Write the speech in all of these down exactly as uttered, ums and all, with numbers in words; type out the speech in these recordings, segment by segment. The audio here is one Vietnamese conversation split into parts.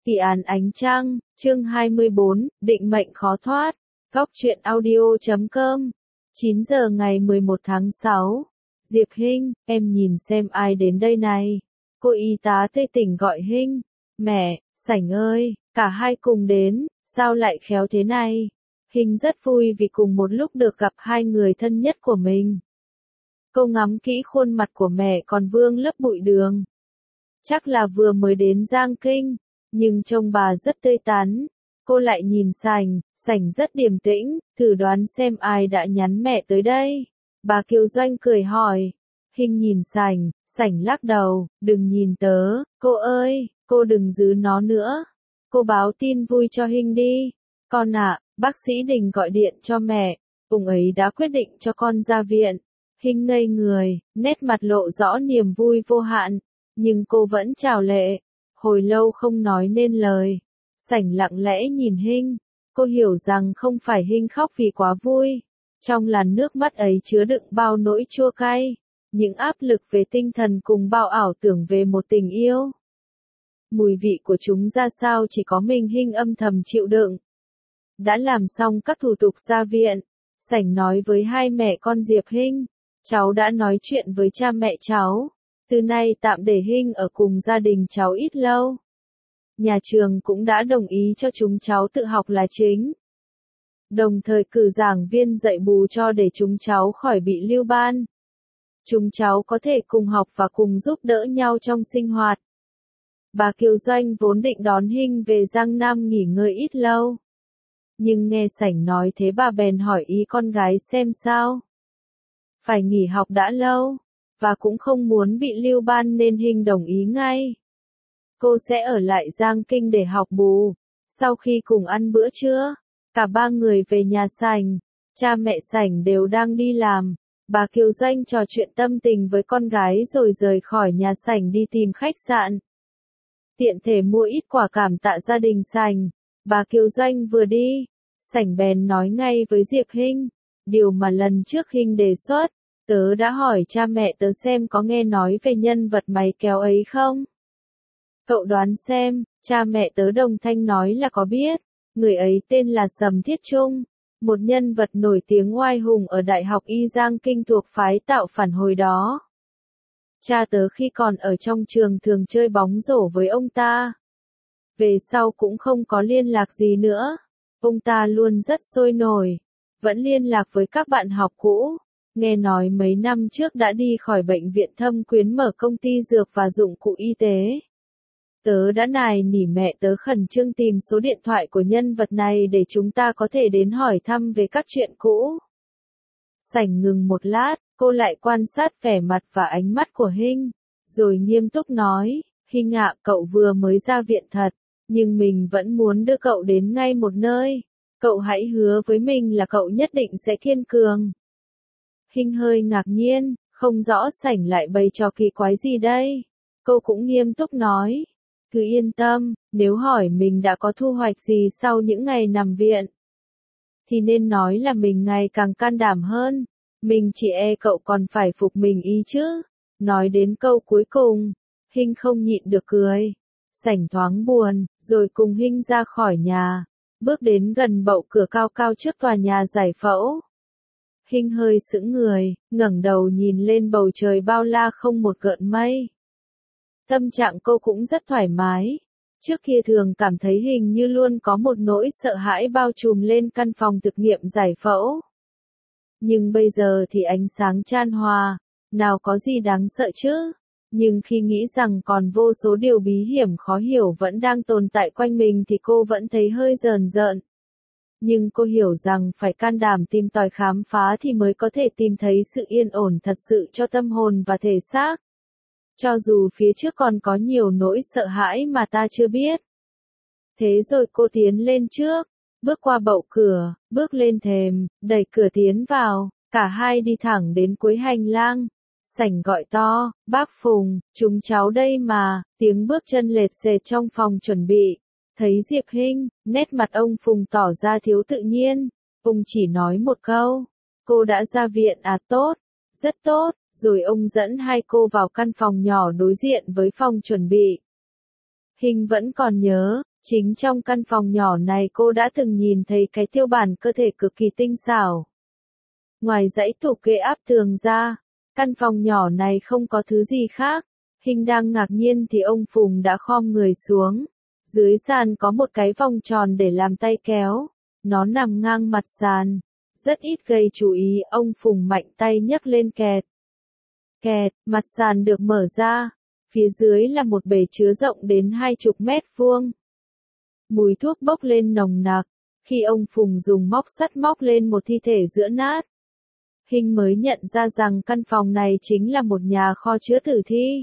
Kỳ án ánh trăng, chương hai mươi bốn, định mệnh khó thoát. Góc truyện audio chấm com. chín giờ ngày mười một tháng sáu. Diệp Hinh, em nhìn xem ai đến đây này. Cô y tá tê tỉnh gọi Hinh. Mẹ, Sảnh ơi, cả hai cùng đến, sao lại khéo thế này? Hinh rất vui vì cùng một lúc được gặp hai người thân nhất của mình. Cô ngắm kỹ khuôn mặt của mẹ còn vương lớp bụi đường. Chắc là vừa mới đến Giang Kinh, nhưng trông bà rất tươi tắn. Cô lại nhìn Sảnh, Sảnh rất điềm tĩnh, thử đoán xem ai đã nhắn mẹ tới đây. Bà Kiều Doanh cười hỏi. Hinh nhìn Sảnh, Sảnh lắc đầu, đừng nhìn tớ, cô ơi, cô đừng giữ nó nữa. Cô báo tin vui cho Hinh đi. Con ạ, bác sĩ Đình gọi điện cho mẹ, ông ấy đã quyết định cho con ra viện. Hinh ngây người, nét mặt lộ rõ niềm vui vô hạn, nhưng cô vẫn chào lệ. Hồi lâu không nói nên lời. Sảnh lặng lẽ nhìn Hinh, cô hiểu rằng không phải Hinh khóc vì quá vui. Trong làn nước mắt ấy chứa đựng bao nỗi chua cay, những áp lực về tinh thần cùng bao ảo tưởng về một tình yêu. Mùi vị của chúng ra sao chỉ có mình Hinh âm thầm chịu đựng. Đã làm xong các thủ tục ra viện, Sảnh nói với hai mẹ con Diệp Hinh, cháu đã nói chuyện với cha mẹ cháu. Từ nay tạm để Hinh ở cùng gia đình cháu ít lâu. Nhà trường cũng đã đồng ý cho chúng cháu tự học là chính. Đồng thời cử giảng viên dạy bù cho để chúng cháu khỏi bị lưu ban. Chúng cháu có thể cùng học và cùng giúp đỡ nhau trong sinh hoạt. Bà Kiều Doanh vốn định đón Hinh về Giang Nam nghỉ ngơi ít lâu. Nhưng nghe Sảnh nói thế bà bèn hỏi ý con gái xem sao. Phải nghỉ học đã lâu, và cũng không muốn bị lưu ban nên Hinh đồng ý ngay. Cô sẽ ở lại Giang Kinh để học bù. Sau khi cùng ăn bữa trưa, cả ba người về nhà Sảnh. Cha mẹ Sảnh đều đang đi làm. Bà Kiều Doanh trò chuyện tâm tình với con gái rồi rời khỏi nhà Sảnh đi tìm khách sạn. Tiện thể mua ít quà cảm tạ gia đình Sảnh. Bà Kiều Doanh vừa đi, Sảnh bèn nói ngay với Diệp Hinh. Điều mà lần trước Hinh đề xuất, tớ đã hỏi cha mẹ tớ xem có nghe nói về nhân vật máy kéo ấy không? Cậu đoán xem, cha mẹ tớ đồng thanh nói là có biết. Người ấy tên là Sầm Thiết Trung, một nhân vật nổi tiếng oai hùng ở Đại học Y Giang Kinh thuộc phái Tạo Phản hồi đó. Cha tớ khi còn ở trong trường thường chơi bóng rổ với ông ta. Về sau cũng không có liên lạc gì nữa. Ông ta luôn rất sôi nổi, vẫn liên lạc với các bạn học cũ. Nghe nói mấy năm trước đã đi khỏi bệnh viện Thâm Quyến mở công ty dược và dụng cụ y tế. Tớ đã nài nỉ mẹ tớ khẩn trương tìm số điện thoại của nhân vật này để chúng ta có thể đến hỏi thăm về các chuyện cũ. Sảnh ngừng một lát, cô lại quan sát vẻ mặt và ánh mắt của Hinh, rồi nghiêm túc nói, Hinh ạ, cậu vừa mới ra viện thật, nhưng mình vẫn muốn đưa cậu đến ngay một nơi. Cậu hãy hứa với mình là cậu nhất định sẽ kiên cường. Hinh hơi ngạc nhiên, không rõ Sảnh lại bày trò kỳ quái gì đây. Cô cũng nghiêm túc nói, cứ yên tâm, nếu hỏi mình đã có thu hoạch gì sau những ngày nằm viện, thì nên nói là mình ngày càng can đảm hơn. Mình chỉ e cậu còn phải phục mình ý chứ. Nói đến câu cuối cùng, Hinh không nhịn được cười. Sảnh thoáng buồn, rồi cùng Hinh ra khỏi nhà, bước đến gần bậu cửa cao cao trước tòa nhà giải phẫu. Hinh hơi sững người, ngẩng đầu nhìn lên bầu trời bao la không một gợn mây. Tâm trạng cô cũng rất thoải mái. Trước kia thường cảm thấy hình như luôn có một nỗi sợ hãi bao trùm lên căn phòng thực nghiệm giải phẫu. Nhưng bây giờ thì ánh sáng chan hòa, nào có gì đáng sợ chứ? Nhưng khi nghĩ rằng còn vô số điều bí hiểm khó hiểu vẫn đang tồn tại quanh mình thì cô vẫn thấy hơi rờn rợn. Nhưng cô hiểu rằng phải can đảm tìm tòi khám phá thì mới có thể tìm thấy sự yên ổn thật sự cho tâm hồn và thể xác. Cho dù phía trước còn có nhiều nỗi sợ hãi mà ta chưa biết. Thế rồi cô tiến lên trước, bước qua bậu cửa, bước lên thềm, đẩy cửa tiến vào, cả hai đi thẳng đến cuối hành lang. Sảnh gọi to, bác Phùng, chúng cháu đây mà, tiếng bước chân lệt xệt trong phòng chuẩn bị. Thấy Diệp Hinh, nét mặt ông Phùng tỏ ra thiếu tự nhiên. Ông chỉ nói một câu, cô đã ra viện à? Tốt, rất tốt. Rồi ông dẫn hai cô vào căn phòng nhỏ đối diện với phòng chuẩn bị. Hinh vẫn còn nhớ, Chính trong căn phòng nhỏ này cô đã từng nhìn thấy cái tiêu bản cơ thể cực kỳ tinh xảo. Ngoài dãy tủ kệ áp tường ra, căn phòng nhỏ này không có thứ gì khác. Hình đang ngạc nhiên thì ông Phùng đã khom người xuống. Dưới sàn có một cái vòng tròn để làm tay kéo. Nó nằm ngang mặt sàn. Rất ít gây chú ý, ông Phùng mạnh tay nhấc lên kẹt. Kẹt, mặt sàn được mở ra. Phía dưới là một bể chứa rộng đến hai chục mét vuông. Mùi thuốc bốc lên nồng nặc. Khi ông Phùng dùng móc sắt móc lên một thi thể giữa nát, Hình mới nhận ra rằng căn phòng này chính là một nhà kho chứa tử thi.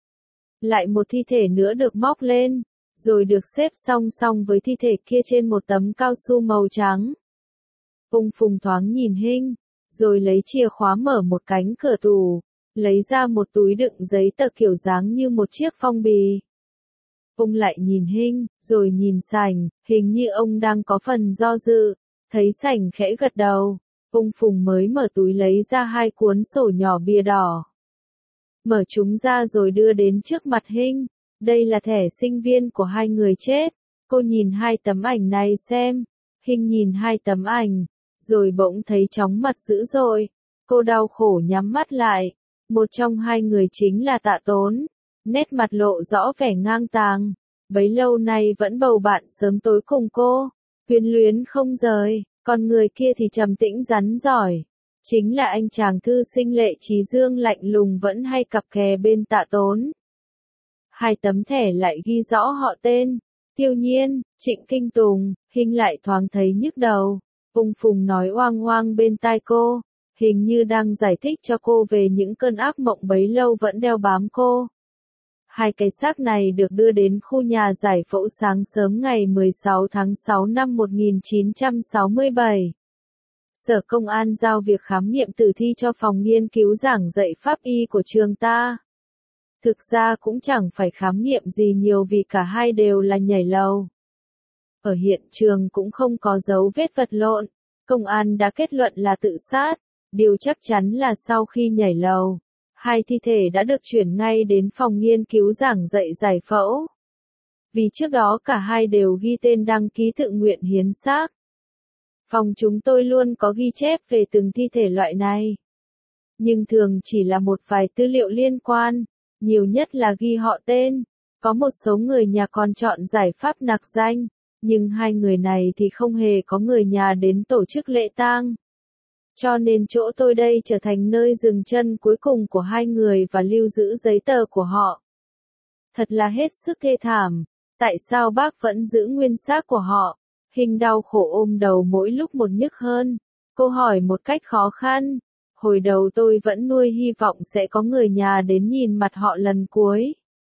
Lại một thi thể nữa được móc lên, rồi được xếp song song với thi thể kia trên một tấm cao su màu trắng. Ông Phùng thoáng nhìn Hình, rồi lấy chìa khóa mở một cánh cửa tủ, lấy ra một túi đựng giấy tờ kiểu dáng như một chiếc phong bì. Ông lại nhìn Hình, rồi nhìn Sảnh, hình như ông đang có phần do dự, thấy Sảnh khẽ gật đầu. Ông Phùng mới mở túi lấy ra hai cuốn sổ nhỏ bìa đỏ. Mở chúng ra rồi đưa đến trước mặt Hình. Đây là thẻ sinh viên của hai người chết. Cô nhìn hai tấm ảnh này xem. Hình nhìn hai tấm ảnh, rồi bỗng thấy chóng mặt dữ dội. Cô đau khổ nhắm mắt lại. Một trong hai người chính là Tạ Tốn. Nét mặt lộ rõ vẻ ngang tàng. Bấy lâu nay vẫn bầu bạn sớm tối cùng cô. Quyến luyến không rời. Còn người kia thì trầm tĩnh rắn giỏi. Chính là anh chàng thư sinh Lệ Chí Dương lạnh lùng vẫn hay cặp kè bên Tạ Tốn. Hai tấm thẻ lại ghi rõ họ tên. Tiêu Nhiên, Trịnh Kinh Tùng. Hình lại thoáng thấy nhức đầu. Ông Phùng nói oang oang bên tai cô. Hình như đang giải thích cho cô về những cơn ác mộng bấy lâu vẫn đeo bám cô. Hai cái xác này được đưa đến khu nhà giải phẫu sáng sớm ngày mười sáu tháng sáu năm một nghìn chín trăm sáu mươi bảy. Sở Công an giao việc khám nghiệm tử thi cho phòng nghiên cứu giảng dạy pháp y của trường ta. Thực ra cũng chẳng phải khám nghiệm gì nhiều vì cả hai đều là nhảy lầu. Ở hiện trường cũng không có dấu vết vật lộn. Công an đã kết luận là tự sát. Điều chắc chắn là sau khi nhảy lầu, hai thi thể đã được chuyển ngay đến phòng nghiên cứu giảng dạy giải phẫu. Vì trước đó cả hai đều ghi tên đăng ký tự nguyện hiến xác. Phòng chúng tôi luôn có ghi chép về từng thi thể loại này. Nhưng thường chỉ là một vài tư liệu liên quan, nhiều nhất là ghi họ tên. Có một số người nhà còn chọn giải pháp nặc danh, nhưng hai người này thì không hề có người nhà đến tổ chức lễ tang. Cho nên chỗ tôi đây trở thành nơi dừng chân cuối cùng của hai người và lưu giữ giấy tờ của họ. Thật là hết sức thê thảm. Tại sao bác vẫn giữ nguyên xác của họ? Hình đau khổ ôm đầu mỗi lúc một nhức hơn. Cô hỏi một cách khó khăn. Hồi đầu tôi vẫn nuôi hy vọng sẽ có người nhà đến nhìn mặt họ lần cuối.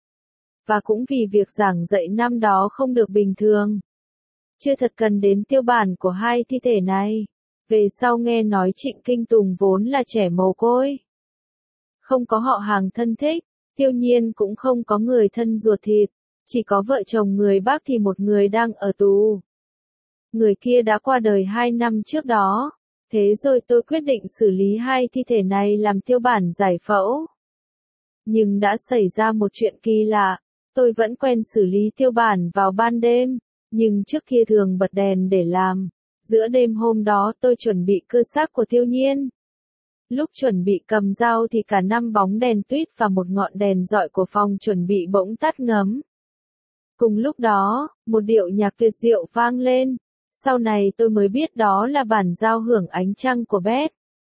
Và cũng vì việc giảng dạy năm đó không được bình thường. Chưa thật cần đến tiêu bản của hai thi thể này. Về sau nghe nói Trịnh Kinh Tùng vốn là trẻ mồ côi. Không có họ hàng thân thích, Tiêu Nhiên cũng không có người thân ruột thịt, chỉ có vợ chồng người bác thì một người đang ở tù. Người kia đã qua đời hai năm trước đó, thế rồi tôi quyết định xử lý hai thi thể này làm tiêu bản giải phẫu. Nhưng đã xảy ra một chuyện kỳ lạ, tôi vẫn quen xử lý tiêu bản vào ban đêm, nhưng trước kia thường bật đèn để làm. Giữa đêm hôm đó tôi chuẩn bị cưa xác của Tiêu Nhiên. Lúc chuẩn bị cầm dao thì cả năm bóng đèn tuýp và một ngọn đèn dọi của phòng chuẩn bị bỗng tắt ngấm. Cùng lúc đó, một điệu nhạc tuyệt diệu vang lên. Sau này tôi mới biết đó là bản giao hưởng ánh trăng của Beth.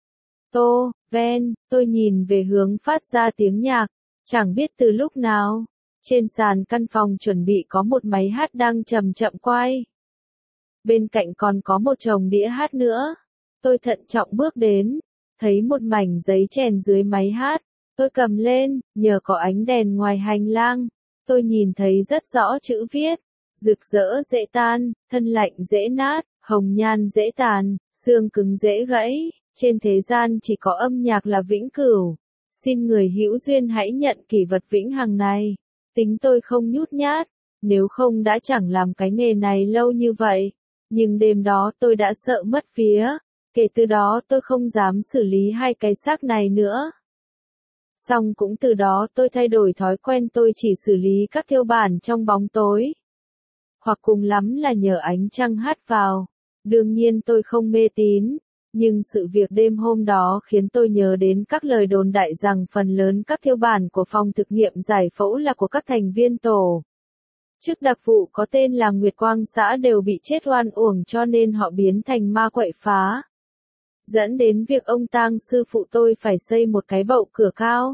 Tô, Ven, tôi nhìn về hướng phát ra tiếng nhạc, chẳng biết từ lúc nào. Trên sàn căn phòng chuẩn bị có một máy hát đang chậm chậm quay. Bên cạnh còn có một chồng đĩa hát nữa. Tôi thận trọng bước đến, thấy một mảnh giấy chèn dưới máy hát. Tôi cầm lên, nhờ có ánh đèn ngoài hành lang. Tôi nhìn thấy rất rõ chữ viết. Rực rỡ dễ tan, thân lạnh dễ nát, hồng nhan dễ tàn, xương cứng dễ gãy. Trên thế gian chỉ có âm nhạc là vĩnh cửu. Xin người hữu duyên hãy nhận kỷ vật vĩnh hằng này. Tính tôi không nhút nhát, nếu không đã chẳng làm cái nghề này lâu như vậy. Nhưng đêm đó tôi đã sợ mất vía, kể từ đó tôi không dám xử lý hai cái xác này nữa. Xong cũng từ đó tôi thay đổi thói quen tôi chỉ xử lý các tiêu bản trong bóng tối. hoặc cùng lắm là nhờ ánh trăng hát vào. Đương nhiên tôi không mê tín, nhưng sự việc đêm hôm đó khiến tôi nhớ đến các lời đồn đại rằng phần lớn các thiêu bản của phòng thực nghiệm giải phẫu là của các thành viên tổ chức đặc vụ có tên là Nguyệt Quang xã đều bị chết oan uổng cho nên họ biến thành ma quậy phá. Dẫn đến việc ông tang sư phụ tôi phải xây một cái bậu cửa cao.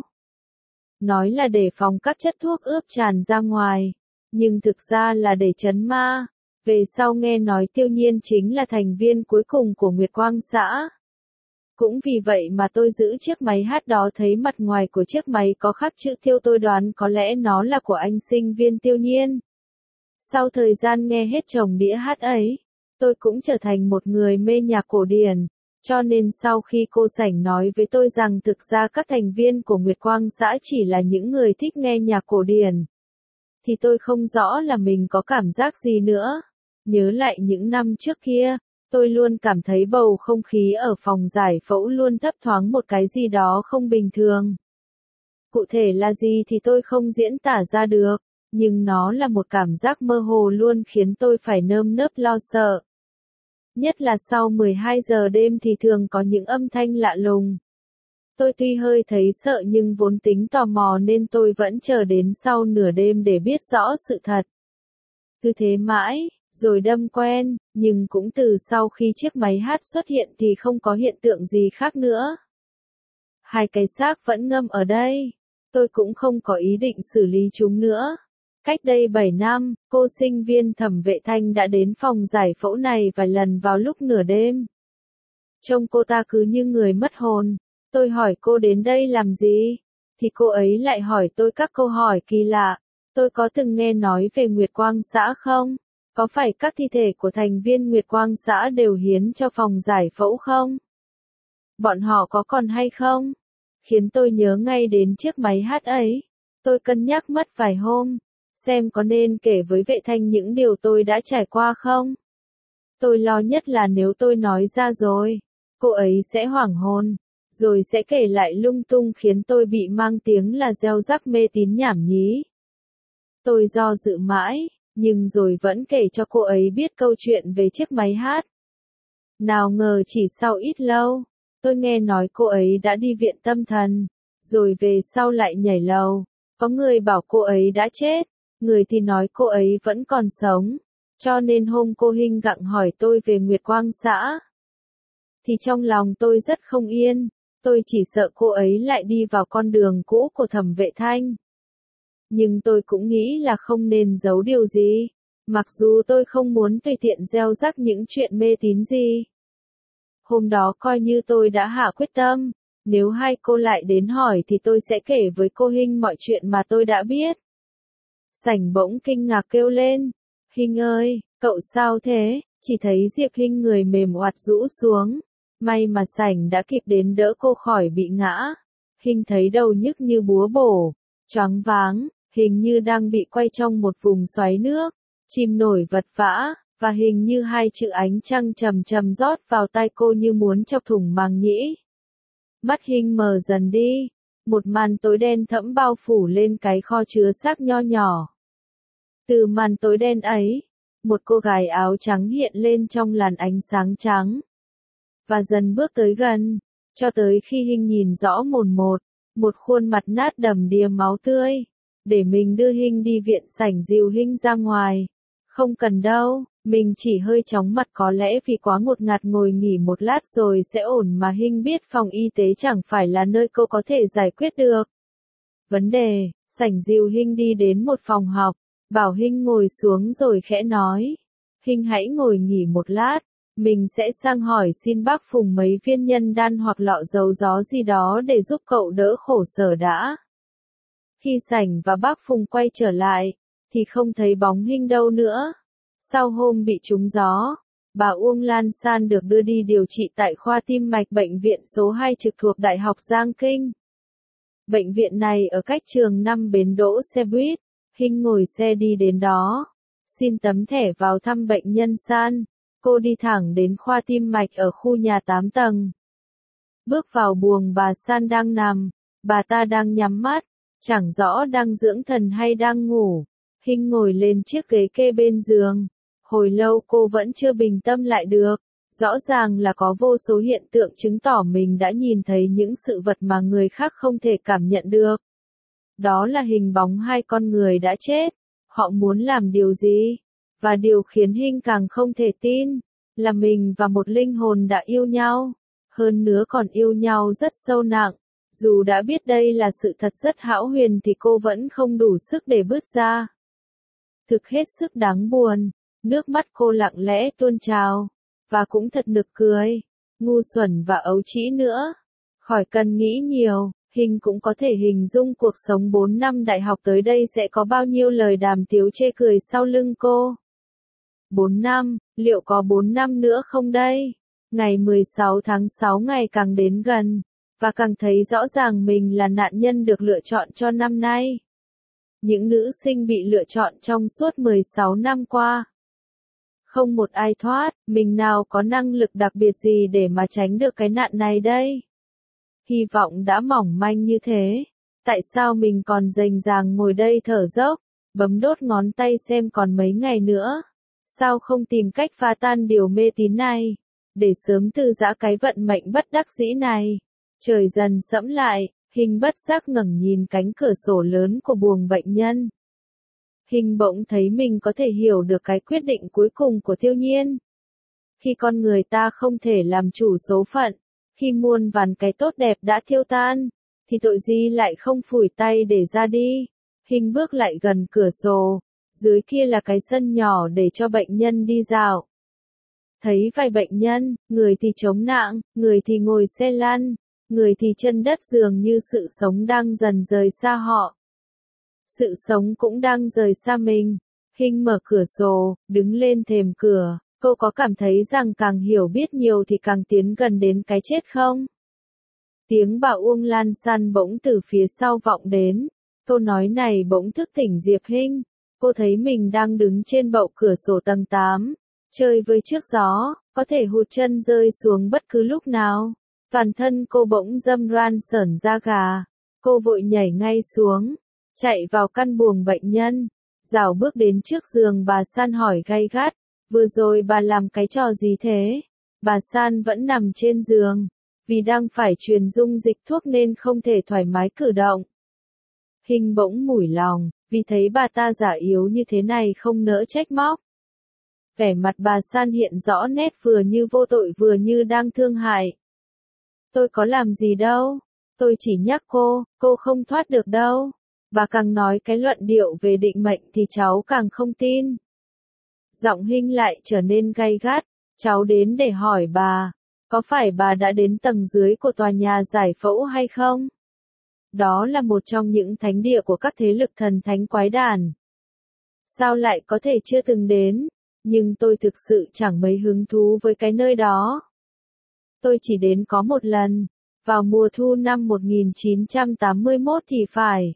Nói là để phòng các chất thuốc ướp tràn ra ngoài, nhưng thực ra là để trấn ma. Về sau nghe nói Tiêu Nhiên chính là thành viên cuối cùng của Nguyệt Quang xã. Cũng vì vậy mà tôi giữ chiếc máy hát đó, thấy mặt ngoài của chiếc máy có khắc chữ Tiêu, tôi đoán có lẽ nó là của anh sinh viên Tiêu Nhiên. Sau thời gian nghe hết chồng đĩa hát ấy, tôi cũng trở thành một người mê nhạc cổ điển, cho nên sau khi cô Sảnh nói với tôi rằng thực ra các thành viên của Nguyệt Quang xã chỉ là những người thích nghe nhạc cổ điển, thì tôi không rõ là mình có cảm giác gì nữa. Nhớ lại những năm trước kia, tôi luôn cảm thấy bầu không khí ở phòng giải phẫu luôn thấp thoáng một cái gì đó không bình thường. Cụ thể là gì thì tôi không diễn tả ra được, nhưng nó là một cảm giác mơ hồ luôn khiến tôi phải nơm nớp lo sợ. Nhất là sau mười hai giờ đêm thì thường có những âm thanh lạ lùng. Tôi tuy hơi thấy sợ nhưng vốn tính tò mò nên tôi vẫn chờ đến sau nửa đêm để biết rõ sự thật. Cứ thế mãi, rồi đâm quen, nhưng cũng từ sau khi chiếc máy hát xuất hiện thì không có hiện tượng gì khác nữa. Hai cái xác vẫn ngâm ở đây. Tôi cũng không có ý định xử lý chúng nữa. Cách đây bảy năm, cô sinh viên Thẩm Vệ Thanh đã đến phòng giải phẫu này vài lần vào lúc nửa đêm. Trông cô ta cứ như người mất hồn. Tôi hỏi cô đến đây làm gì, thì cô ấy lại hỏi tôi các câu hỏi kỳ lạ. Tôi có từng nghe nói về Nguyệt Quang xã không? Có phải các thi thể của thành viên Nguyệt Quang xã đều hiến cho phòng giải phẫu không? Bọn họ có còn hay không? Khiến tôi nhớ ngay đến chiếc máy hát ấy. Tôi cân nhắc mất vài hôm, xem có nên kể với Vệ Thanh những điều tôi đã trải qua không? Tôi lo nhất là nếu tôi nói ra rồi, cô ấy sẽ hoảng hồn, rồi sẽ kể lại lung tung khiến tôi bị mang tiếng là gieo rắc mê tín nhảm nhí. Tôi do dự mãi, nhưng rồi vẫn kể cho cô ấy biết câu chuyện về chiếc máy hát. Nào ngờ chỉ sau ít lâu, tôi nghe nói cô ấy đã đi viện tâm thần, rồi về sau lại nhảy lầu. Có người bảo cô ấy đã chết, người thì nói cô ấy vẫn còn sống. Cho nên hôm cô Hinh gặng hỏi tôi về Nguyệt Quang xã, thì trong lòng tôi rất không yên. Tôi chỉ sợ cô ấy lại đi vào con đường cũ của Thẩm Vệ Thanh. Nhưng tôi cũng nghĩ là không nên giấu điều gì, mặc dù tôi không muốn tùy tiện gieo rắc những chuyện mê tín gì. Hôm đó coi như tôi đã hạ quyết tâm, nếu hai cô lại đến hỏi thì tôi sẽ kể với cô Hinh mọi chuyện mà tôi đã biết. Sảnh bỗng kinh ngạc kêu lên, Hinh ơi, cậu sao thế? Chỉ thấy Diệp Hinh người mềm oặt rũ xuống. May mà Sảnh đã kịp đến đỡ cô khỏi bị ngã. Hinh thấy đầu nhức như búa bổ, choáng váng, hình như đang bị quay trong một vùng xoáy nước, chìm nổi vật vã, và hình như hai chữ ánh trăng trầm trầm rót vào tai cô như muốn chọc thủng màng nhĩ. Mắt Hinh mờ dần đi, một màn tối đen thẫm bao phủ lên cái kho chứa xác nho nhỏ. Từ màn tối đen ấy, một cô gái áo trắng hiện lên trong làn ánh sáng trắng, và dần bước tới gần, cho tới khi Hinh nhìn rõ mồn một, một khuôn mặt nát đầm đìa máu tươi. Để mình đưa Hinh đi viện. Sảnh dìu Hinh ra ngoài. Không cần đâu, mình chỉ hơi chóng mặt có lẽ vì quá ngột ngạt, ngồi nghỉ một lát rồi sẽ ổn mà. Hinh biết phòng y tế chẳng phải là nơi cô có thể giải quyết được vấn đề. Sảnh dìu Hinh đi đến một phòng học, bảo Hinh ngồi xuống rồi khẽ nói, Hinh hãy ngồi nghỉ một lát, mình sẽ sang hỏi xin bác Phùng mấy viên nhân đan hoặc lọ dầu gió gì đó để giúp cậu đỡ khổ sở đã. Khi Sảnh và bác Phùng quay trở lại, thì không thấy bóng Hinh đâu nữa. Sau hôm bị trúng gió, bà Uông Lan San được đưa đi điều trị tại khoa tim mạch bệnh viện số hai trực thuộc Đại học Giang Kinh. Bệnh viện này ở cách trường năm bến đỗ xe buýt. Hinh ngồi xe đi đến đó, xin tấm thẻ vào thăm bệnh nhân San. Cô đi thẳng đến khoa tim mạch ở khu nhà tám tầng. Bước vào buồng bà San đang nằm, bà ta đang nhắm mắt, chẳng rõ đang dưỡng thần hay đang ngủ. Hình ngồi lên chiếc ghế kê bên giường. Hồi lâu cô vẫn chưa bình tâm lại được. Rõ ràng là có vô số hiện tượng chứng tỏ mình đã nhìn thấy những sự vật mà người khác không thể cảm nhận được. Đó là hình bóng hai con người đã chết. Họ muốn làm điều gì? Và điều khiến Hinh càng không thể tin, là mình và một linh hồn đã yêu nhau. Hơn nữa còn yêu nhau rất sâu nặng. Dù đã biết đây là sự thật rất hão huyền thì cô vẫn không đủ sức để bước ra. Thực hết sức đáng buồn. Nước mắt cô lặng lẽ tuôn trào. Và cũng thật nực cười. Ngu xuẩn và ấu trĩ nữa. Khỏi cần nghĩ nhiều. Hình cũng có thể hình dung cuộc sống bốn năm đại học tới đây sẽ có bao nhiêu lời đàm tiếu chê cười sau lưng cô. bốn năm, liệu có bốn năm nữa không đây? Ngày mười sáu tháng sáu ngày càng đến gần, và càng thấy rõ ràng mình là nạn nhân được lựa chọn cho năm nay. Những nữ sinh bị lựa chọn trong suốt mười sáu năm qua. Không một ai thoát, mình nào có năng lực đặc biệt gì để mà tránh được cái nạn này đây? Hy vọng đã mỏng manh như thế. Tại sao mình còn rành ràng ngồi đây thở dốc, bấm đốt ngón tay xem còn mấy ngày nữa? Sao không tìm cách phá tan điều mê tín này, để sớm từ giã cái vận mệnh bất đắc dĩ này? Trời dần sẫm lại, Hình bất giác ngẩng nhìn cánh cửa sổ lớn của buồng bệnh nhân. Hình bỗng thấy mình có thể hiểu được cái quyết định cuối cùng của Tiêu Nhiên. Khi con người ta không thể làm chủ số phận, khi muôn vàn cái tốt đẹp đã thiêu tan, thì tội gì lại không phủi tay để ra đi. Hình bước lại gần cửa sổ, dưới kia là cái sân nhỏ để cho bệnh nhân đi dạo. Thấy vài bệnh nhân, người thì chống nạng, người thì ngồi xe lăn, người thì chân đất, dường như sự sống đang dần rời xa họ. Sự sống cũng đang rời xa mình. Hình mở cửa sổ, đứng lên thềm cửa. Cô có cảm thấy rằng càng hiểu biết nhiều thì càng tiến gần đến cái chết không? Tiếng bà Uông Lan San bỗng từ phía sau vọng đến. Câu nói này bỗng thức tỉnh Diệp Hinh. Cô thấy mình đang đứng trên bậu cửa sổ tầng tám, chơi với chiếc gió, có thể hụt chân rơi xuống bất cứ lúc nào. Toàn thân cô bỗng râm ran sởn da gà. Cô vội nhảy ngay xuống, chạy vào căn buồng bệnh nhân, rảo bước đến trước giường bà San hỏi gay gắt. Vừa rồi bà làm cái trò gì thế? Bà San vẫn nằm trên giường, vì đang phải truyền dung dịch thuốc nên không thể thoải mái cử động. Hình bỗng mủi lòng, vì thấy bà ta giả yếu như thế này không nỡ trách móc. Vẻ mặt bà San hiện rõ nét vừa như vô tội vừa như đang thương hại. Tôi có làm gì đâu, tôi chỉ nhắc cô, cô không thoát được đâu. Bà càng nói cái luận điệu về định mệnh thì cháu càng không tin. Giọng Hinh lại trở nên gay gắt, cháu đến để hỏi bà, có phải bà đã đến tầng dưới của tòa nhà giải phẫu hay không? Đó là một trong những thánh địa của các thế lực thần thánh quái đản. Sao lại có thể chưa từng đến? Nhưng tôi thực sự chẳng mấy hứng thú với cái nơi đó. Tôi chỉ đến có một lần, vào mùa thu năm một nghìn chín trăm tám mươi mốt thì phải.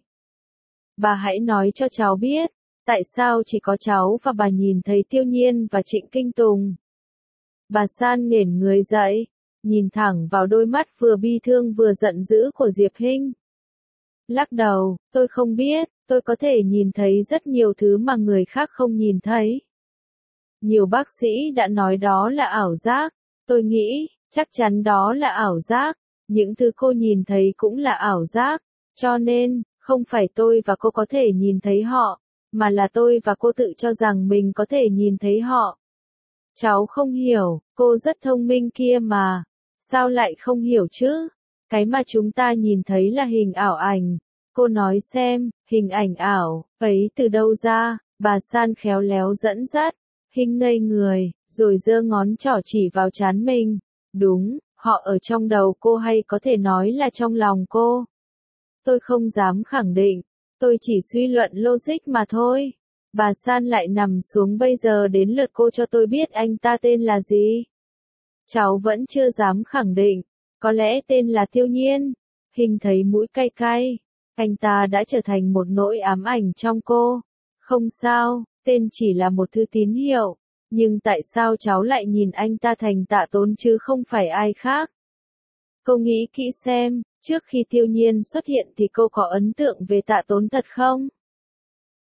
Bà hãy nói cho cháu biết, tại sao chỉ có cháu và bà nhìn thấy Tiêu Nhiên và Trịnh Kinh Tùng? Bà San nghển người dậy, nhìn thẳng vào đôi mắt vừa bi thương vừa giận dữ của Diệp Hinh. Lắc đầu, tôi không biết, tôi có thể nhìn thấy rất nhiều thứ mà người khác không nhìn thấy. Nhiều bác sĩ đã nói đó là ảo giác, tôi nghĩ, chắc chắn đó là ảo giác, những thứ cô nhìn thấy cũng là ảo giác, cho nên, không phải tôi và cô có thể nhìn thấy họ, mà là tôi và cô tự cho rằng mình có thể nhìn thấy họ. Cháu không hiểu, cô rất thông minh kia mà, sao lại không hiểu chứ? Cái mà chúng ta nhìn thấy là hình ảo ảnh. Cô nói xem, hình ảnh ảo, ấy từ đâu ra? Bà San khéo léo dẫn dắt. Hinh ngây người, rồi giơ ngón trỏ chỉ vào trán mình. Đúng, họ ở trong đầu cô hay có thể nói là trong lòng cô. Tôi không dám khẳng định, tôi chỉ suy luận logic mà thôi. Bà San lại nằm xuống, bây giờ đến lượt cô cho tôi biết anh ta tên là gì. Cháu vẫn chưa dám khẳng định, có lẽ tên là Tiêu Nhiên. Hình thấy mũi cay cay, anh ta đã trở thành một nỗi ám ảnh trong cô. Không sao, tên chỉ là một thứ tín hiệu, nhưng tại sao cháu lại nhìn anh ta thành Tạ Tốn chứ không phải ai khác? Cô nghĩ kỹ xem, trước khi Tiêu Nhiên xuất hiện thì cô có ấn tượng về Tạ Tốn thật không?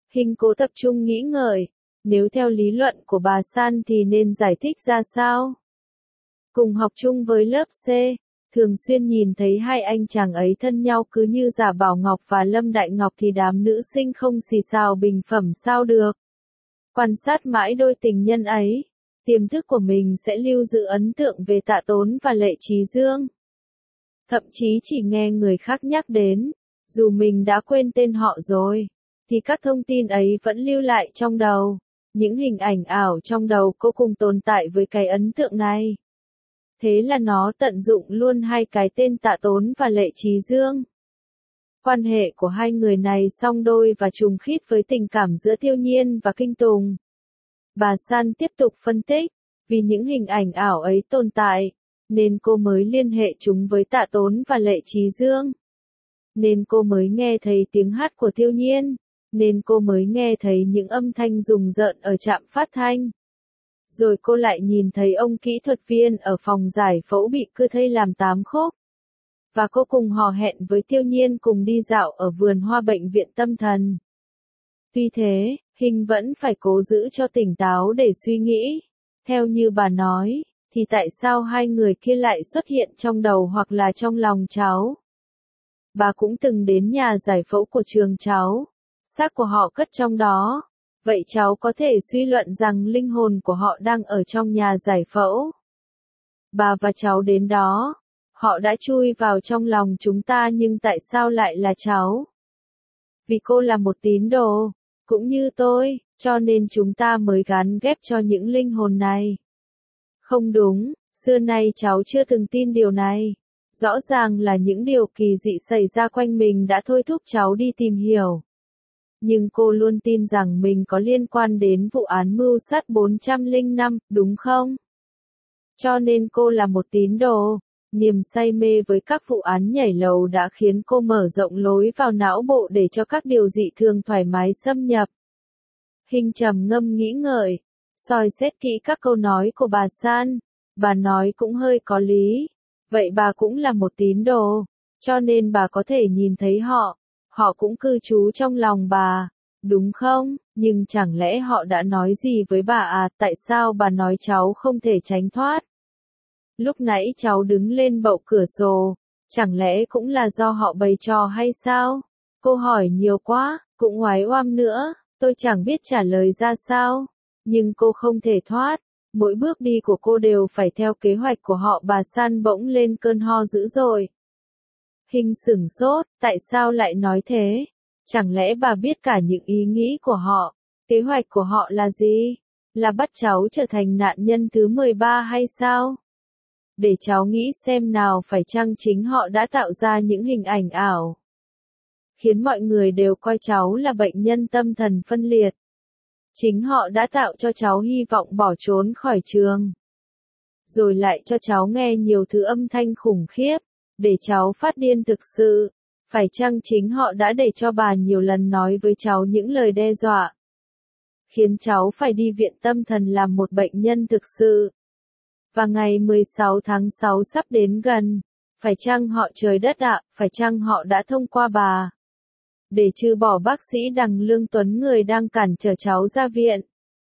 Hình cố tập trung nghĩ ngợi, nếu theo lý luận của bà San thì nên giải thích ra sao? Cùng học chung với lớp C, thường xuyên nhìn thấy hai anh chàng ấy thân nhau cứ như Giả Bảo Ngọc và Lâm Đại Ngọc thì đám nữ sinh không xì xào bình phẩm sao được. Quan sát mãi đôi tình nhân ấy, tiềm thức của mình sẽ lưu giữ ấn tượng về Tạ Tốn và Lệ Chí Dương. Thậm chí chỉ nghe người khác nhắc đến, dù mình đã quên tên họ rồi, thì các thông tin ấy vẫn lưu lại trong đầu. Những hình ảnh ảo trong đầu cô cùng tồn tại với cái ấn tượng này. Thế là nó tận dụng luôn hai cái tên Tạ Tốn và Lệ Chí Dương. Quan hệ của hai người này song đôi và trùng khít với tình cảm giữa Tiêu Nhiên và Kinh Tùng. Bà San tiếp tục phân tích, vì những hình ảnh ảo ấy tồn tại, nên cô mới liên hệ chúng với Tạ Tốn và Lệ Chí Dương. Nên cô mới nghe thấy tiếng hát của Tiêu Nhiên, nên cô mới nghe thấy những âm thanh rùng rợn ở trạm phát thanh. Rồi cô lại nhìn thấy ông kỹ thuật viên ở phòng giải phẫu bị cưa thây làm tám khúc. Và cô cùng hò hẹn với Tiêu Nhiên cùng đi dạo ở vườn hoa bệnh viện tâm thần. Tuy thế, Hình vẫn phải cố giữ cho tỉnh táo để suy nghĩ. Theo như bà nói, thì tại sao hai người kia lại xuất hiện trong đầu hoặc là trong lòng cháu? Bà cũng từng đến nhà giải phẫu của trường cháu. Xác của họ cất trong đó. Vậy cháu có thể suy luận rằng linh hồn của họ đang ở trong nhà giải phẫu. Bà và cháu đến đó. Họ đã chui vào trong lòng chúng ta nhưng tại sao lại là cháu? Vì cô là một tín đồ, cũng như tôi, cho nên chúng ta mới gán ghép cho những linh hồn này. Không đúng, xưa nay cháu chưa từng tin điều này. Rõ ràng là những điều kỳ dị xảy ra quanh mình đã thôi thúc cháu đi tìm hiểu. Nhưng cô luôn tin rằng mình có liên quan đến vụ án mưu sát bốn trăm lẻ năm, đúng không? Cho nên cô là một tín đồ. Niềm say mê với các vụ án nhảy lầu đã khiến cô mở rộng lối vào não bộ để cho các điều dị thường thoải mái xâm nhập. Hình trầm ngâm nghĩ ngợi, soi xét kỹ các câu nói của bà San. Bà nói cũng hơi có lý. Vậy bà cũng là một tín đồ, cho nên bà có thể nhìn thấy họ. Họ cũng cư trú trong lòng bà, đúng không? Nhưng chẳng lẽ họ đã nói gì với bà à? Tại sao bà nói cháu không thể tránh thoát? Lúc nãy cháu đứng lên bậu cửa sổ, chẳng lẽ cũng là do họ bày trò hay sao? Cô hỏi nhiều quá, cũng oái oăm nữa, tôi chẳng biết trả lời ra sao. Nhưng cô không thể thoát, mỗi bước đi của cô đều phải theo kế hoạch của họ. Bà San bỗng lên cơn ho dữ dội. Hình sửng sốt, tại sao lại nói thế? Chẳng lẽ bà biết cả những ý nghĩ của họ? Kế hoạch của họ là gì? Là bắt cháu trở thành nạn nhân thứ mười ba hay sao? Để cháu nghĩ xem nào, phải chăng chính họ đã tạo ra những hình ảnh ảo, khiến mọi người đều coi cháu là bệnh nhân tâm thần phân liệt. Chính họ đã tạo cho cháu hy vọng bỏ trốn khỏi trường. Rồi lại cho cháu nghe nhiều thứ âm thanh khủng khiếp, để cháu phát điên thực sự. Phải chăng chính họ đã để cho bà nhiều lần nói với cháu những lời đe dọa, khiến cháu phải đi viện tâm thần làm một bệnh nhân thực sự? Và ngày mười sáu tháng sáu sắp đến gần, phải chăng họ, trời đất ạ, phải chăng họ đã thông qua bà, để trừ bỏ bác sĩ Đằng Lương Tuấn, người đang cản trở cháu ra viện?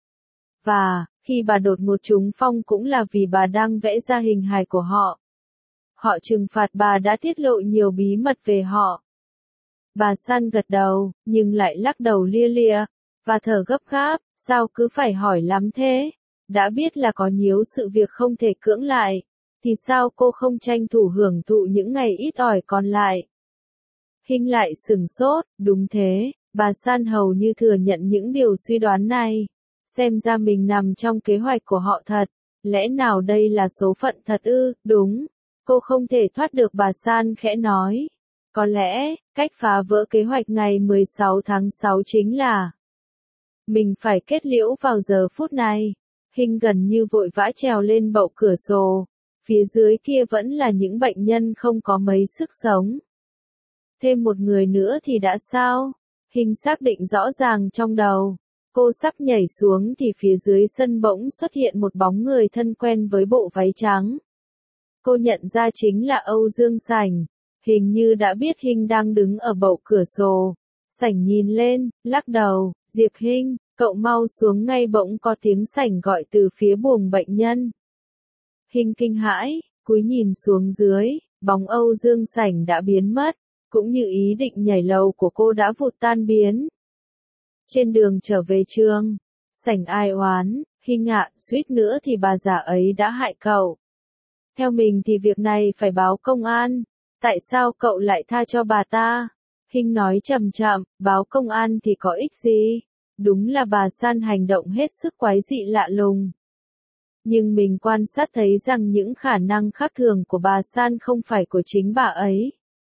Và, khi bà đột ngột trúng phong cũng là vì bà đang vẽ ra hình hài của họ. Họ trừng phạt bà đã tiết lộ nhiều bí mật về họ. Bà San gật đầu, nhưng lại lắc đầu lia lịa, và thở gấp gáp, sao cứ phải hỏi lắm thế? Đã biết là có nhiều sự việc không thể cưỡng lại, thì sao cô không tranh thủ hưởng thụ những ngày ít ỏi còn lại? Hình lại sửng sốt, đúng thế, bà San hầu như thừa nhận những điều suy đoán này. Xem ra mình nằm trong kế hoạch của họ thật, lẽ nào đây là số phận thật ư? Đúng, cô không thể thoát được, bà San khẽ nói. Có lẽ, cách phá vỡ kế hoạch ngày mười sáu tháng sáu chính là mình phải kết liễu vào giờ phút này. Hình gần như vội vã trèo lên bậu cửa sổ, phía dưới kia vẫn là những bệnh nhân không có mấy sức sống. Thêm một người nữa thì đã sao? Hình xác định rõ ràng trong đầu. Cô sắp nhảy xuống thì phía dưới sân bỗng xuất hiện một bóng người thân quen với bộ váy trắng. Cô nhận ra chính là Âu Dương Sảnh. Hình như đã biết Hình đang đứng ở bậu cửa sổ. Sảnh nhìn lên, lắc đầu, Diệp Hinh, cậu mau xuống ngay, bỗng có tiếng Sảnh gọi từ phía buồng bệnh nhân. Hinh kinh hãi, cúi nhìn xuống dưới, bóng Âu Dương Sảnh đã biến mất, cũng như ý định nhảy lầu của cô đã vụt tan biến. Trên đường trở về trường, Sảnh ai oán, Hinh ạ, suýt nữa thì bà già ấy đã hại cậu. Theo mình thì việc này phải báo công an, tại sao cậu lại tha cho bà ta? Hinh nói chậm chậm, báo công an thì có ích gì? Đúng là bà San hành động hết sức quái dị lạ lùng. Nhưng mình quan sát thấy rằng những khả năng khác thường của bà San không phải của chính bà ấy.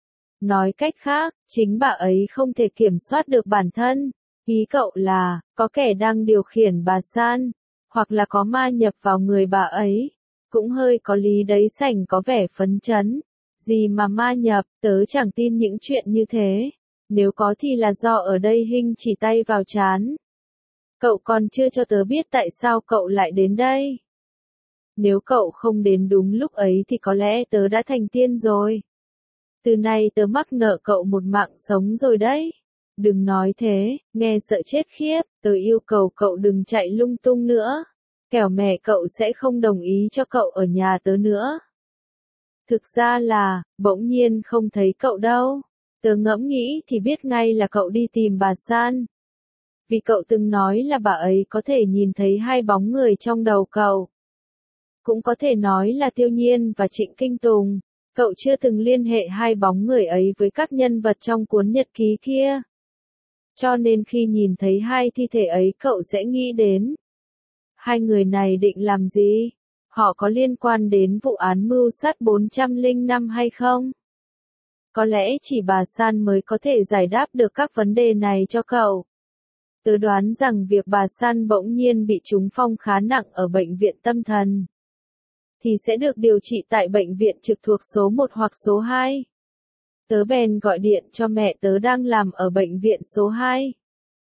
Nói cách khác, chính bà ấy không thể kiểm soát được bản thân. Ý cậu là, có kẻ đang điều khiển bà San, hoặc là có ma nhập vào người bà ấy. Cũng hơi có lý đấy. Sảnh có vẻ phấn chấn. Gì mà ma nhập, tớ chẳng tin những chuyện như thế. Nếu có thì là do ở đây. Hinh chỉ tay vào trán. Cậu còn chưa cho tớ biết tại sao cậu lại đến đây. Nếu cậu không đến đúng lúc ấy thì có lẽ tớ đã thành tiên rồi. Từ nay tớ mắc nợ cậu một mạng sống rồi đấy. Đừng nói thế, nghe sợ chết khiếp, tớ yêu cầu cậu đừng chạy lung tung nữa. Kẻo mẹ cậu sẽ không đồng ý cho cậu ở nhà tớ nữa. Thực ra là, bỗng nhiên không thấy cậu đâu. Tớ ngẫm nghĩ thì biết ngay là cậu đi tìm bà San. Vì cậu từng nói là bà ấy có thể nhìn thấy hai bóng người trong đầu cậu. Cũng có thể nói là Tiêu Nhiên và Trịnh Kinh Tùng. Cậu chưa từng liên hệ hai bóng người ấy với các nhân vật trong cuốn nhật ký kia. Cho nên khi nhìn thấy hai thi thể ấy cậu sẽ nghĩ đến. Hai người này định làm gì? Họ có liên quan đến vụ án mưu sát bốn trăm lẻ năm hay không? Có lẽ chỉ bà San mới có thể giải đáp được các vấn đề này cho cậu. Tớ đoán rằng việc bà San bỗng nhiên bị trúng phong khá nặng ở bệnh viện tâm thần, thì sẽ được điều trị tại bệnh viện trực thuộc số một hoặc số hai. Tớ bèn gọi điện cho mẹ tớ đang làm ở bệnh viện số hai.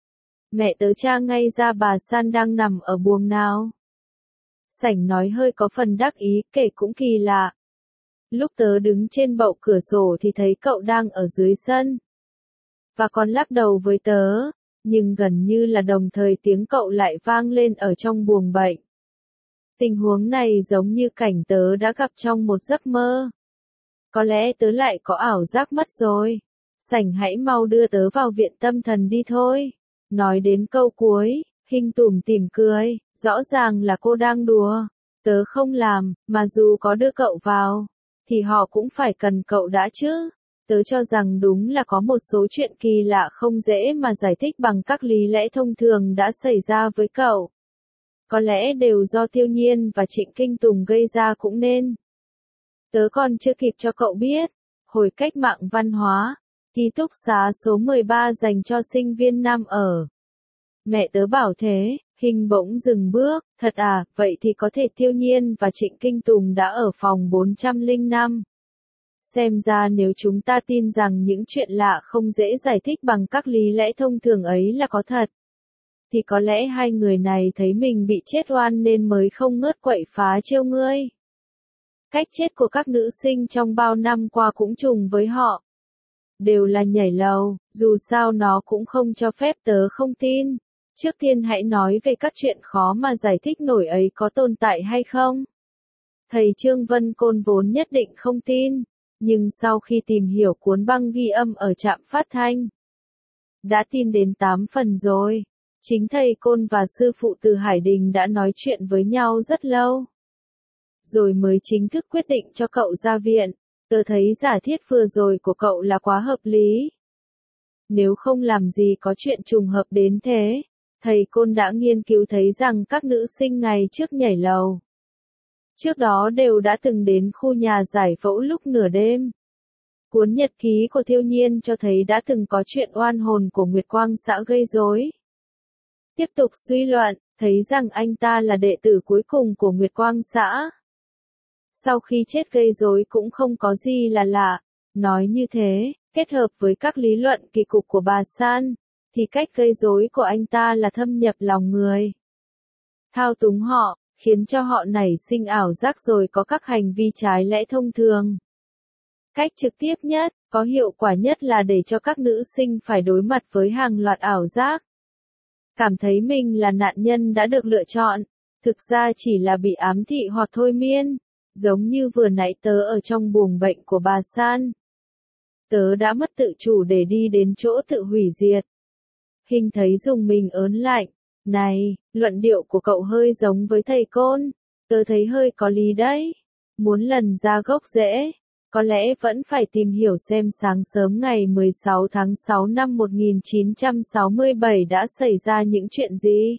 Mẹ tớ tra ngay ra bà San đang nằm ở buồng nào. Sảnh nói hơi có phần đắc ý, kể cũng kỳ lạ. Lúc tớ đứng trên bậu cửa sổ thì thấy cậu đang ở dưới sân. Và còn lắc đầu với tớ, nhưng gần như là đồng thời tiếng cậu lại vang lên ở trong buồng bệnh. Tình huống này giống như cảnh tớ đã gặp trong một giấc mơ. Có lẽ tớ lại có ảo giác mất rồi. Sảnh hãy mau đưa tớ vào viện tâm thần đi thôi. Nói đến câu cuối, Hinh tủm tỉm cười, rõ ràng là cô đang đùa. Tớ không làm, mà dù có đưa cậu vào, thì họ cũng phải cần cậu đã chứ. Tớ cho rằng đúng là có một số chuyện kỳ lạ không dễ mà giải thích bằng các lý lẽ thông thường đã xảy ra với cậu. Có lẽ đều do Tiêu Nhiên và Trịnh Kinh Tùng gây ra cũng nên. Tớ còn chưa kịp cho cậu biết, hồi cách mạng văn hóa, ký túc xá số mười ba dành cho sinh viên nam ở. Mẹ tớ bảo thế, Hinh bỗng dừng bước, thật à, vậy thì có thể Tiêu Nhiên và Trịnh Kinh Tùng đã ở phòng bốn trăm lẻ năm. Xem ra nếu chúng ta tin rằng những chuyện lạ không dễ giải thích bằng các lý lẽ thông thường ấy là có thật, thì có lẽ hai người này thấy mình bị chết oan nên mới không ngớt quậy phá trêu ngươi. Cách chết của các nữ sinh trong bao năm qua cũng trùng với họ. Đều là nhảy lầu, dù sao nó cũng không cho phép tớ không tin. Trước tiên hãy nói về các chuyện khó mà giải thích nổi ấy có tồn tại hay không. Thầy Trương Vân Côn vốn nhất định không tin, nhưng sau khi tìm hiểu cuốn băng ghi âm ở trạm phát thanh, đã tin đến tám phần rồi. Chính thầy Côn và sư phụ từ Hải Đình đã nói chuyện với nhau rất lâu, rồi mới chính thức quyết định cho cậu ra viện. Tớ thấy giả thiết vừa rồi của cậu là quá hợp lý. Nếu không làm gì có chuyện trùng hợp đến thế. Thầy Côn đã nghiên cứu thấy rằng các nữ sinh ngày trước nhảy lầu, trước đó đều đã từng đến khu nhà giải phẫu lúc nửa đêm. Cuốn nhật ký của Tiêu Nhiên cho thấy đã từng có chuyện oan hồn của Nguyệt Quang xã gây rối. Tiếp tục suy luận, thấy rằng anh ta là đệ tử cuối cùng của Nguyệt Quang xã. Sau khi chết gây rối cũng không có gì là lạ. Nói như thế, kết hợp với các lý luận kỳ cục của bà San, thì cách gây rối của anh ta là thâm nhập lòng người, thao túng họ, khiến cho họ nảy sinh ảo giác rồi có các hành vi trái lẽ thông thường. Cách trực tiếp nhất, có hiệu quả nhất là để cho các nữ sinh phải đối mặt với hàng loạt ảo giác. Cảm thấy mình là nạn nhân đã được lựa chọn, thực ra chỉ là bị ám thị hoặc thôi miên, giống như vừa nãy tớ ở trong buồng bệnh của bà San. Tớ đã mất tự chủ để đi đến chỗ tự hủy diệt. Hình thấy dùng mình ớn lạnh. Này, luận điệu của cậu hơi giống với thầy Côn. Tớ thấy hơi có lý đấy. Muốn lần ra gốc rễ, có lẽ vẫn phải tìm hiểu xem sáng sớm ngày mười sáu tháng sáu năm một nghìn chín trăm sáu mươi bảy đã xảy ra những chuyện gì.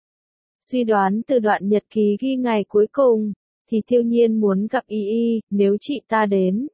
Suy đoán từ đoạn nhật ký ghi ngày cuối cùng, thì Thiêu Nhiên muốn gặp Y Y, nếu chị ta đến.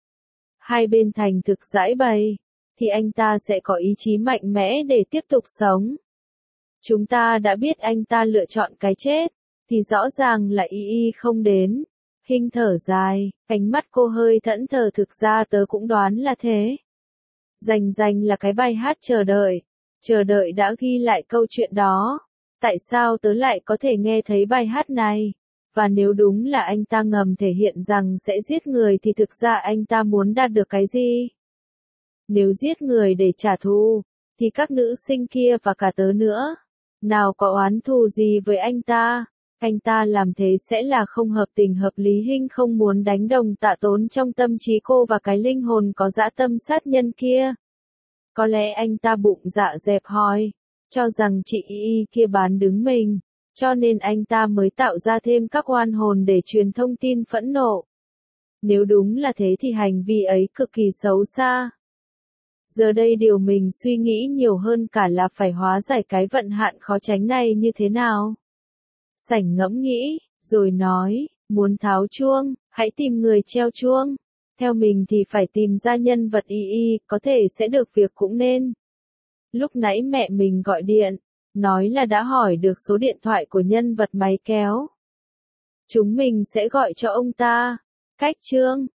Hai bên thành thực giải bày, thì anh ta sẽ có ý chí mạnh mẽ để tiếp tục sống. Chúng ta đã biết anh ta lựa chọn cái chết, thì rõ ràng là Y Y không đến. Hinh thở dài, cánh mắt cô hơi thẫn thờ, thực ra tớ cũng đoán là thế. Rành rành là cái bài hát chờ đợi, chờ đợi đã ghi lại câu chuyện đó. Tại sao tớ lại có thể nghe thấy bài hát này? Và nếu đúng là anh ta ngầm thể hiện rằng sẽ giết người thì thực ra anh ta muốn đạt được cái gì? Nếu giết người để trả thù, thì các nữ sinh kia và cả tớ nữa, nào có oán thù gì với anh ta? Anh ta làm thế sẽ là không hợp tình hợp lý. Hinh không muốn đánh đồng Tạ Tốn trong tâm trí cô và cái linh hồn có dã tâm sát nhân kia. Có lẽ anh ta bụng dạ dẹp hòi, cho rằng chị Y Y kia bán đứng mình, cho nên anh ta mới tạo ra thêm các oan hồn để truyền thông tin phẫn nộ. Nếu đúng là thế thì hành vi ấy cực kỳ xấu xa. Giờ đây điều mình suy nghĩ nhiều hơn cả là phải hóa giải cái vận hạn khó tránh này như thế nào. Sảnh ngẫm nghĩ, rồi nói, muốn tháo chuông, hãy tìm người treo chuông. Theo mình thì phải tìm ra nhân vật Y Y, có thể sẽ được việc cũng nên. Lúc nãy mẹ mình gọi điện, nói là đã hỏi được số điện thoại của nhân vật máy kéo. Chúng mình sẽ gọi cho ông ta. Cách chương